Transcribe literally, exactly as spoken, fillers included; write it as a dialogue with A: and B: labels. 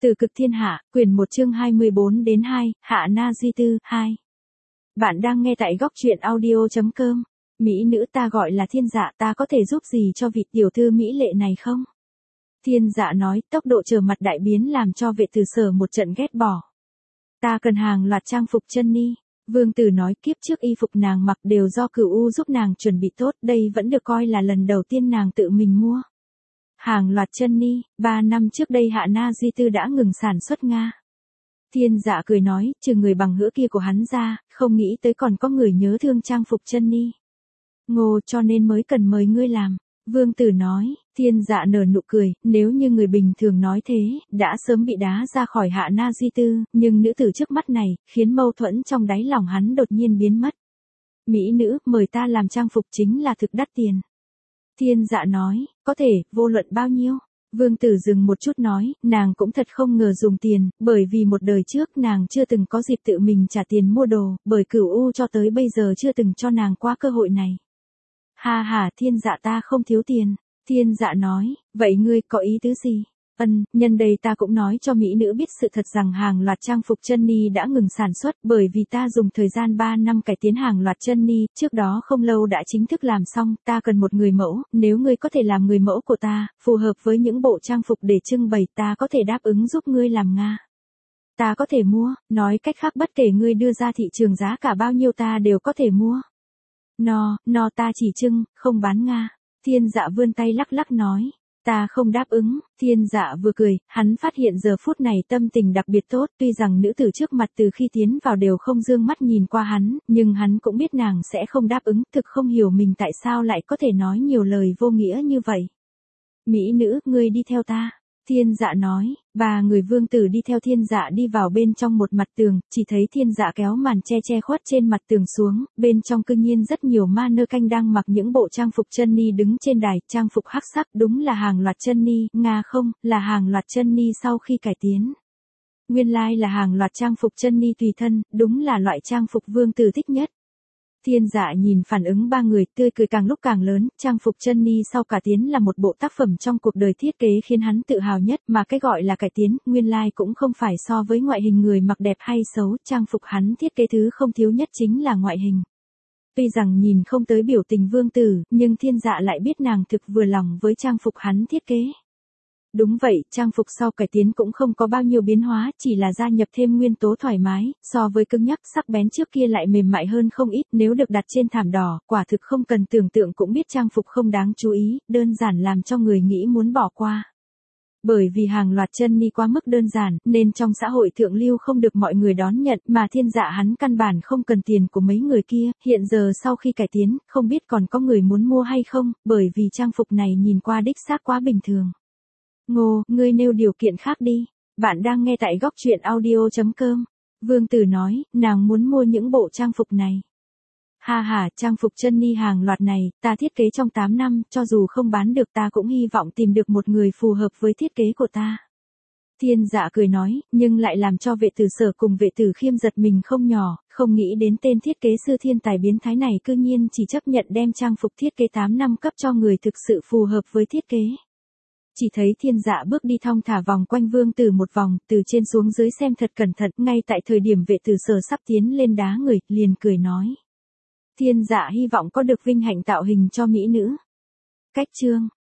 A: Từ cực thiên hạ, quyển một chương hai mươi bốn đến hai, Hạ Na Di Tư, hai. Bạn đang nghe tại góc truyện audio chấm com. Mỹ nữ ta gọi là Thiên Dạ, ta có thể giúp gì cho vị tiểu thư mỹ lệ này không? Thiên Dạ nói, tốc độ trở mặt đại biến làm cho vệ tử sở một trận ghét bỏ. Ta cần hàng loạt trang phục chân ni. Vương tử nói, kiếp trước y phục nàng mặc đều do Cửu U giúp nàng chuẩn bị tốt, đây vẫn được coi là lần đầu tiên nàng tự mình mua. Hàng loạt chân ni, ba năm trước đây Hạ Na Di Tư đã ngừng sản xuất Nga. Thiên Dạ cười nói, trừ người bằng hữu kia của hắn ra, không nghĩ tới còn có người nhớ thương trang phục chân ni. Ngô, cho nên mới cần mời ngươi làm. Vương tử nói, Thiên Dạ nở nụ cười, nếu như người bình thường nói thế, đã sớm bị đá ra khỏi Hạ Na Di Tư, nhưng nữ tử trước mắt này, khiến mâu thuẫn trong đáy lòng hắn đột nhiên biến mất. Mỹ nữ, mời ta làm trang phục chính là thực đắt tiền. Thiên Dạ nói, có thể, vô luận bao nhiêu. Vương tử dừng một chút nói, nàng cũng thật không ngờ dùng tiền, bởi vì một đời trước nàng chưa từng có dịp tự mình trả tiền mua đồ, bởi Cửu U cho tới bây giờ chưa từng cho nàng qua cơ hội này. Ha ha, Thiên Dạ ta không thiếu tiền. Thiên Dạ nói, vậy ngươi có ý tứ gì? Ân, nhân đây ta cũng nói cho mỹ nữ biết sự thật rằng hàng loạt trang phục chân ni đã ngừng sản xuất, bởi vì ta dùng thời gian ba năm cải tiến hàng loạt chân ni, trước đó không lâu đã chính thức làm xong, ta cần một người mẫu, nếu ngươi có thể làm người mẫu của ta, phù hợp với những bộ trang phục để trưng bày, ta có thể đáp ứng giúp ngươi làm Nga. Ta có thể mua, nói cách khác bất kể ngươi đưa ra thị trường giá cả bao nhiêu ta đều có thể mua. No, no ta chỉ trưng, không bán Nga. Thiên Dạ vươn tay lắc lắc nói. Ta không đáp ứng. Thiên Dạ vừa cười, hắn phát hiện giờ phút này tâm tình đặc biệt tốt, tuy rằng nữ tử trước mặt từ khi tiến vào đều không dương mắt nhìn qua hắn, nhưng hắn cũng biết nàng sẽ không đáp ứng, thực không hiểu mình tại sao lại có thể nói nhiều lời vô nghĩa như vậy. Mỹ nữ, ngươi đi theo ta. Thiên Dạ nói, ba người vương tử đi theo Thiên Dạ đi vào bên trong một mặt tường, chỉ thấy Thiên Dạ kéo màn che che khuất trên mặt tường xuống, bên trong cư nhiên rất nhiều ma nơ canh đang mặc những bộ trang phục chân ni đứng trên đài, trang phục hắc sắc đúng là hàng loạt chân ni, Nga không, là hàng loạt chân ni sau khi cải tiến. Nguyên lai là hàng loạt trang phục chân ni tùy thân, đúng là loại trang phục vương tử thích nhất. Thiên Dạ nhìn phản ứng ba người, tươi cười càng lúc càng lớn, trang phục chân ni sau cải tiến là một bộ tác phẩm trong cuộc đời thiết kế khiến hắn tự hào nhất, mà cái gọi là cải tiến, nguyên lai cũng không phải so với ngoại hình người mặc đẹp hay xấu, trang phục hắn thiết kế thứ không thiếu nhất chính là ngoại hình. Tuy rằng nhìn không tới biểu tình vương tử, nhưng Thiên Dạ lại biết nàng thực vừa lòng với trang phục hắn thiết kế. Đúng vậy, trang phục sau cải tiến cũng không có bao nhiêu biến hóa, chỉ là gia nhập thêm nguyên tố thoải mái, so với cứng nhắc sắc bén trước kia lại mềm mại hơn không ít, nếu được đặt trên thảm đỏ, quả thực không cần tưởng tượng cũng biết trang phục không đáng chú ý, đơn giản làm cho người nghĩ muốn bỏ qua. Bởi vì hàng loạt chân ni quá mức đơn giản, nên trong xã hội thượng lưu không được mọi người đón nhận, mà Thiên Dạ hắn căn bản không cần tiền của mấy người kia, hiện giờ sau khi cải tiến, không biết còn có người muốn mua hay không, bởi vì trang phục này nhìn qua đích xác quá bình thường. Ngô, ngươi nêu điều kiện khác đi. Bạn đang nghe tại góc truyện audio chấm com. Vương tử nói, nàng muốn mua những bộ trang phục này. Ha ha, trang phục chân ni hàng loạt này, ta thiết kế trong tám năm, cho dù không bán được ta cũng hy vọng tìm được một người phù hợp với thiết kế của ta. Thiên Dạ cười nói, nhưng lại làm cho vệ tử sở cùng vệ tử khiêm giật mình không nhỏ, không nghĩ đến tên thiết kế sư thiên tài biến thái này cư nhiên chỉ chấp nhận đem trang phục thiết kế tám năm cấp cho người thực sự phù hợp với thiết kế. Chỉ thấy Thiên Dạ bước đi thong thả vòng quanh vương tử một vòng, từ trên xuống dưới xem thật cẩn thận, ngay tại thời điểm vệ tử sở sắp tiến lên đá người, liền cười nói. Thiên Dạ hy vọng có được vinh hạnh tạo hình cho mỹ nữ. Cách chương.